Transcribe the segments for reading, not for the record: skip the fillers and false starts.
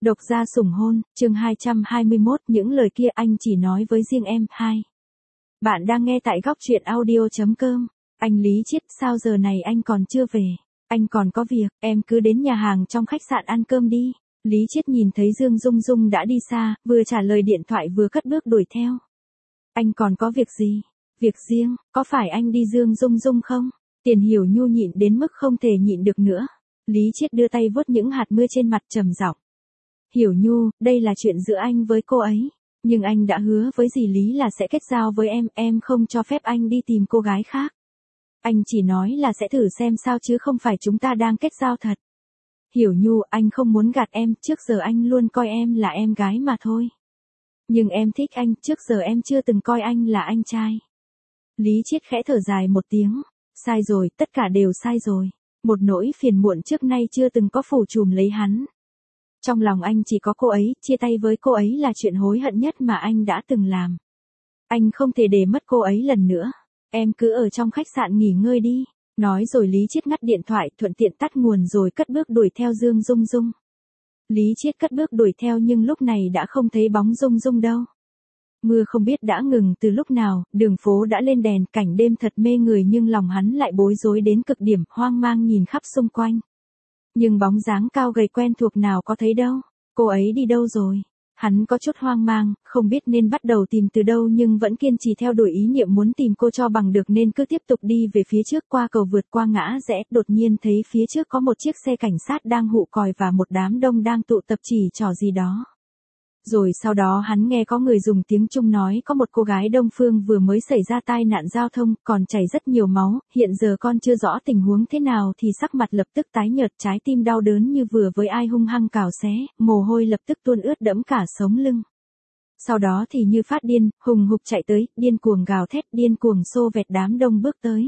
Độc gia sủng hôn, chương 221, những lời kia anh chỉ nói với riêng em. 2. Bạn đang nghe tại góc truyện audio.com. Anh Lý Chiết, sao giờ này anh còn chưa về? Anh còn có việc, em cứ đến nhà hàng trong khách sạn ăn cơm đi. Lý Chiết nhìn thấy Dương Dung Dung đã đi xa, vừa trả lời điện thoại vừa cất bước đuổi theo. Anh còn có việc gì? Việc riêng, có phải anh đi Dương Dung Dung không? Tiền Hiểu Nhu nhịn đến mức không thể nhịn được nữa. Lý Chiết đưa tay vuốt những hạt mưa trên mặt trầm giọng. Hiểu Nhu, đây là chuyện giữa anh với cô ấy. Nhưng anh đã hứa với dì Lý là sẽ kết giao với em không cho phép anh đi tìm cô gái khác. Anh chỉ nói là sẽ thử xem sao chứ không phải chúng ta đang kết giao thật. Hiểu Nhu, anh không muốn gạt em, trước giờ anh luôn coi em là em gái mà thôi. Nhưng em thích anh, trước giờ em chưa từng coi anh là anh trai. Lý Chiết khẽ thở dài một tiếng. Sai rồi, tất cả đều sai rồi. Một nỗi phiền muộn trước nay chưa từng có phủ trùm lấy hắn. Trong lòng anh chỉ có cô ấy, chia tay với cô ấy là chuyện hối hận nhất mà anh đã từng làm. Anh không thể để mất cô ấy lần nữa. Em cứ ở trong khách sạn nghỉ ngơi đi. Nói rồi Lý Chiết ngắt điện thoại, thuận tiện tắt nguồn rồi cất bước đuổi theo Dương Dung Dung. Lý Chiết cất bước đuổi theo nhưng lúc này đã không thấy bóng Dung Dung đâu. Mưa không biết đã ngừng từ lúc nào, đường phố đã lên đèn, cảnh đêm thật mê người nhưng lòng hắn lại bối rối đến cực điểm, hoang mang nhìn khắp xung quanh. Nhưng bóng dáng cao gầy quen thuộc nào có thấy đâu, cô ấy đi đâu rồi? Hắn có chút hoang mang, không biết nên bắt đầu tìm từ đâu nhưng vẫn kiên trì theo đuổi ý niệm muốn tìm cô cho bằng được nên cứ tiếp tục đi về phía trước qua cầu vượt qua ngã rẽ, đột nhiên thấy phía trước có một chiếc xe cảnh sát đang hụ còi và một đám đông đang tụ tập chỉ trỏ gì đó. Rồi sau đó hắn nghe có người dùng tiếng Trung nói có một cô gái Đông Phương vừa mới xảy ra tai nạn giao thông, còn chảy rất nhiều máu, hiện giờ con chưa rõ tình huống thế nào thì sắc mặt lập tức tái nhợt, trái tim đau đớn như vừa với ai hung hăng cào xé, mồ hôi lập tức tuôn ướt đẫm cả sống lưng. Sau đó thì như phát điên, hùng hục chạy tới, điên cuồng gào thét, điên cuồng xô vẹt đám đông bước tới.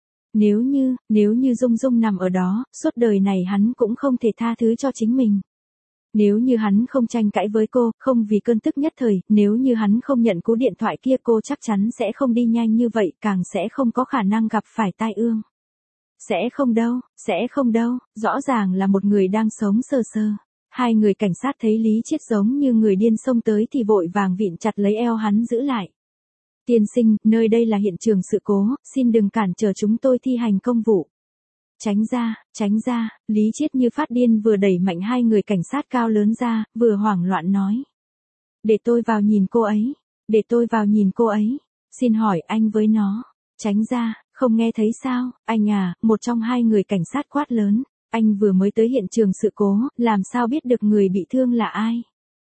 Nếu như Dung Dung nằm ở đó, suốt đời này hắn cũng không thể tha thứ cho chính mình. Nếu như hắn không tranh cãi với cô, không vì cơn tức nhất thời, nếu như hắn không nhận cú điện thoại kia cô chắc chắn sẽ không đi nhanh như vậy, càng sẽ không có khả năng gặp phải tai ương. Sẽ không đâu, rõ ràng là một người đang sống sờ sờ. Hai người cảnh sát thấy Lý Chiết giống như người điên xông tới thì vội vàng vịn chặt lấy eo hắn giữ lại. Tiên sinh, nơi đây là hiện trường sự cố, xin đừng cản trở chúng tôi thi hành công vụ. Tránh ra, Lý Chiết như phát điên vừa đẩy mạnh hai người cảnh sát cao lớn ra, vừa hoảng loạn nói. Để tôi vào nhìn cô ấy, xin hỏi anh với nó, tránh ra, không nghe thấy sao, anh à, một trong hai người cảnh sát quát lớn, anh vừa mới tới hiện trường sự cố, làm sao biết được người bị thương là ai?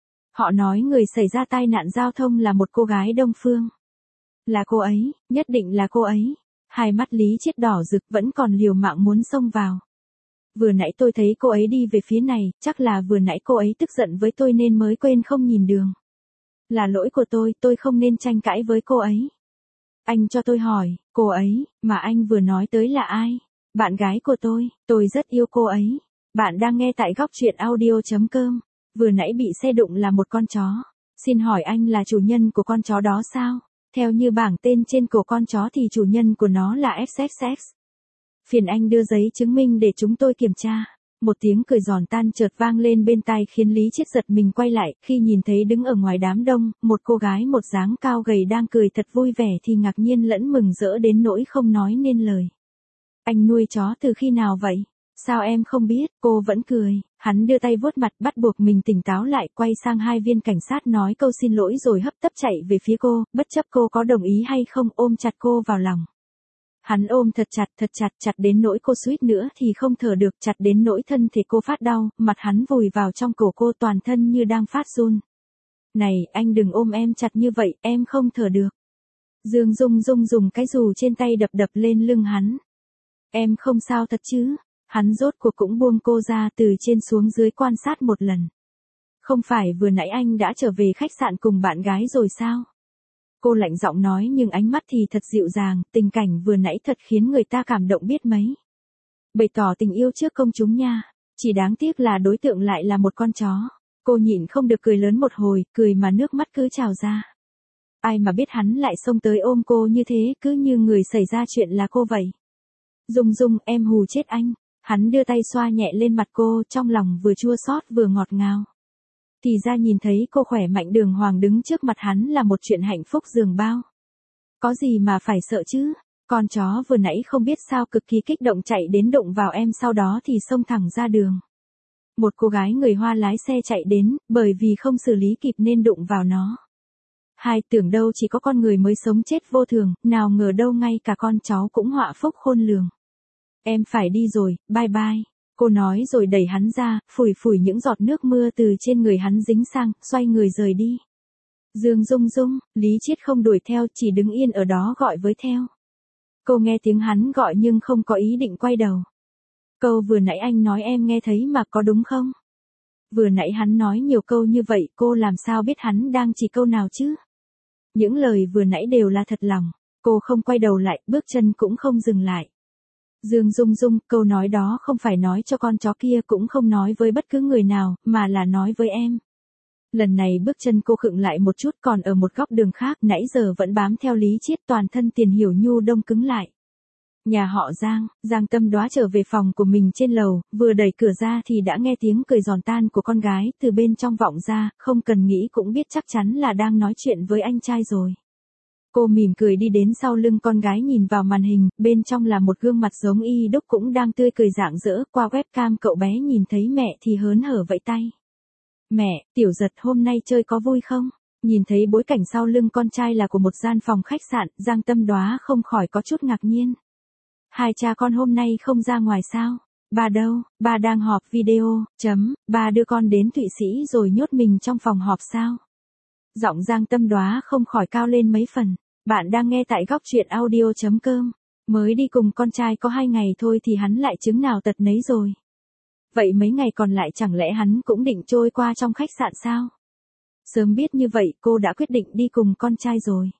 Họ nói người xảy ra tai nạn giao thông là một cô gái Đông Phương. Là cô ấy, nhất định là cô ấy. Hai mắt Lý Chiết đỏ rực vẫn còn liều mạng muốn xông vào. Vừa nãy tôi thấy cô ấy đi về phía này, chắc là vừa nãy cô ấy tức giận với tôi nên mới quên không nhìn đường. Là lỗi của tôi không nên tranh cãi với cô ấy. Anh cho tôi hỏi, cô ấy, mà anh vừa nói tới là ai? Bạn gái của tôi rất yêu cô ấy. Bạn đang nghe tại góc truyện audio.com. Vừa nãy bị xe đụng là một con chó. Xin hỏi anh là chủ nhân của con chó đó sao? Theo như bảng tên trên cổ con chó thì chủ nhân của nó là XXX. Phiền anh đưa giấy chứng minh để chúng tôi kiểm tra. Một tiếng cười giòn tan chợt vang lên bên tai khiến Lý Chiết giật mình quay lại, khi nhìn thấy đứng ở ngoài đám đông, một cô gái một dáng cao gầy đang cười thật vui vẻ thì ngạc nhiên lẫn mừng rỡ đến nỗi không nói nên lời. Anh nuôi chó từ khi nào vậy? Sao em không biết? Cô vẫn cười. Hắn đưa tay vuốt mặt bắt buộc mình tỉnh táo lại, quay sang hai viên cảnh sát nói câu xin lỗi rồi hấp tấp chạy về phía cô, bất chấp cô có đồng ý hay không, ôm chặt cô vào lòng. Hắn ôm thật chặt đến nỗi cô suýt nữa thì không thở được, chặt đến nỗi thân thể cô phát đau, mặt hắn vùi vào trong cổ cô toàn thân như đang phát run. Này, anh đừng ôm em chặt như vậy, em không thở được. Dương Dung Dung dùng cái dù trên tay đập lên lưng hắn. Em không sao thật chứ? Hắn rốt cuộc cũng buông cô ra, từ trên xuống dưới quan sát một lần. Không phải vừa nãy anh đã trở về khách sạn cùng bạn gái rồi sao? Cô lạnh giọng nói nhưng ánh mắt thì thật dịu dàng, tình cảnh vừa nãy thật khiến người ta cảm động biết mấy. Bày tỏ tình yêu trước công chúng nha, chỉ đáng tiếc là đối tượng lại là một con chó. Cô nhịn không được cười lớn một hồi, cười mà nước mắt cứ trào ra. Ai mà biết hắn lại xông tới ôm cô như thế, cứ như người xảy ra chuyện là cô vậy. Dung Dung, em hù chết anh. Hắn đưa tay xoa nhẹ lên mặt cô, trong lòng vừa chua xót vừa ngọt ngào. Thì ra nhìn thấy cô khỏe mạnh đường hoàng đứng trước mặt hắn là một chuyện hạnh phúc dường bao. Có gì mà phải sợ chứ? Con chó vừa nãy không biết sao cực kỳ kích động chạy đến đụng vào em, sau đó thì xông thẳng ra đường. Một cô gái người Hoa lái xe chạy đến, bởi vì không xử lý kịp nên đụng vào nó. Hai, tưởng đâu chỉ có con người mới sống chết vô thường, nào ngờ đâu ngay cả con chó cũng họa phúc khôn lường. Em phải đi rồi, bye bye. Cô nói rồi đẩy hắn ra, phủi phủi những giọt nước mưa từ trên người hắn dính sang, xoay người rời đi. Dương Dung Dung, Lý Chiết không đuổi theo, chỉ đứng yên ở đó gọi với theo. Cô nghe tiếng hắn gọi nhưng không có ý định quay đầu. Câu vừa nãy anh nói em nghe thấy mà, có đúng không? Vừa nãy hắn nói nhiều câu như vậy, cô làm sao biết hắn đang chỉ câu nào chứ? Những lời vừa nãy đều là thật lòng. Cô không quay đầu lại, bước chân cũng không dừng lại. Dương Dung Dung, câu nói đó không phải nói cho con chó kia, cũng không nói với bất cứ người nào, mà là nói với em. Lần này bước chân cô khựng lại một chút, còn ở một góc đường khác, nãy giờ vẫn bám theo Lý Chiết, toàn thân Tiền Hiểu Nhu đông cứng lại. Nhà họ Giang, Giang Tâm Đóa trở về phòng của mình trên lầu, vừa đẩy cửa ra thì đã nghe tiếng cười giòn tan của con gái từ bên trong vọng ra, không cần nghĩ cũng biết chắc chắn là đang nói chuyện với anh trai rồi. Cô mỉm cười đi đến sau lưng con gái, nhìn vào màn hình, bên trong là một gương mặt giống y đúc cũng đang tươi cười rạng rỡ, qua webcam cậu bé nhìn thấy mẹ thì hớn hở vẫy tay. Mẹ, Tiểu Giật hôm nay chơi có vui không? Nhìn thấy bối cảnh sau lưng con trai là của một gian phòng khách sạn, Giang Tâm Đóa không khỏi có chút ngạc nhiên. Hai cha con hôm nay không ra ngoài sao? Ba đâu? Ba đang họp video, ba đưa con đến Thụy Sĩ rồi nhốt mình trong phòng họp sao? Giọng Giang Tâm Đóa không khỏi cao lên mấy phần. Bạn đang nghe tại góc truyện audio.com. Mới đi cùng con trai có 2 ngày thôi thì hắn lại chứng nào tật nấy rồi. Vậy mấy ngày còn lại chẳng lẽ hắn cũng định trôi qua trong khách sạn sao? Sớm biết như vậy cô đã quyết định đi cùng con trai rồi.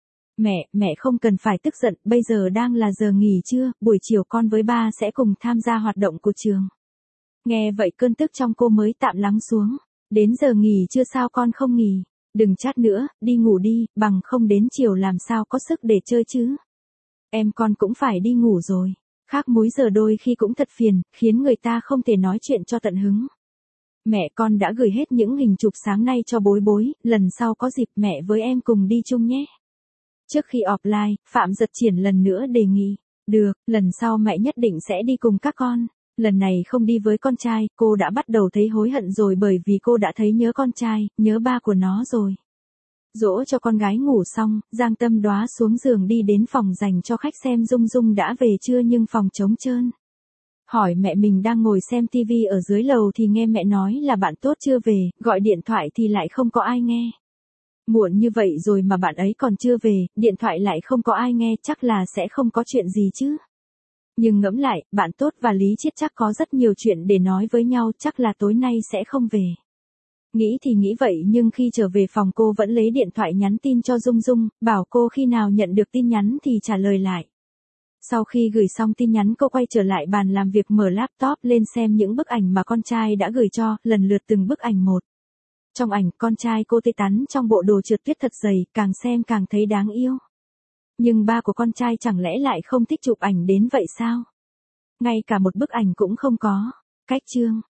Mẹ không cần phải tức giận, bây giờ đang là giờ nghỉ trưa, buổi chiều con với ba sẽ cùng tham gia hoạt động của trường. Nghe vậy cơn tức trong cô mới tạm lắng xuống. Đến giờ nghỉ trưa sao con không nghỉ? Đừng chát nữa, đi ngủ đi, bằng không đến chiều làm sao có sức để chơi chứ. Em con cũng phải đi ngủ rồi. Khác múi giờ đôi khi cũng thật phiền, khiến người ta không thể nói chuyện cho tận hứng. Mẹ con đã gửi hết những hình chụp sáng nay cho bối bối, lần sau có dịp mẹ với em cùng đi chung nhé. Trước khi offline, Phạm Giật Triển lần nữa đề nghị. Được, lần sau mẹ nhất định sẽ đi cùng các con. Lần này không đi với con trai, cô đã bắt đầu thấy hối hận rồi, bởi vì cô đã thấy nhớ con trai, nhớ ba của nó rồi. Dỗ cho con gái ngủ xong, Giang Tâm Đóa xuống giường đi đến phòng dành cho khách xem Dung Dung đã về chưa nhưng phòng trống trơn. Hỏi mẹ mình đang ngồi xem tivi ở dưới lầu thì nghe mẹ nói là bạn tốt chưa về, gọi điện thoại thì lại không có ai nghe. Muộn như vậy rồi mà bạn ấy còn chưa về, điện thoại lại không có ai nghe, chắc là sẽ không có chuyện gì chứ. Nhưng ngẫm lại, bạn tốt và Lý Chiết chắc có rất nhiều chuyện để nói với nhau, chắc là tối nay sẽ không về. Nghĩ thì nghĩ vậy nhưng khi trở về phòng cô vẫn lấy điện thoại nhắn tin cho Dung Dung, bảo cô khi nào nhận được tin nhắn thì trả lời lại. Sau khi gửi xong tin nhắn cô quay trở lại bàn làm việc, mở laptop lên xem những bức ảnh mà con trai đã gửi cho, lần lượt từng bức ảnh một. Trong ảnh, con trai cô tê tắn trong bộ đồ trượt tuyết thật dày, càng xem càng thấy đáng yêu. Nhưng ba của con trai chẳng lẽ lại không thích chụp ảnh đến vậy sao? Ngay cả một bức ảnh cũng không có. Cách chương.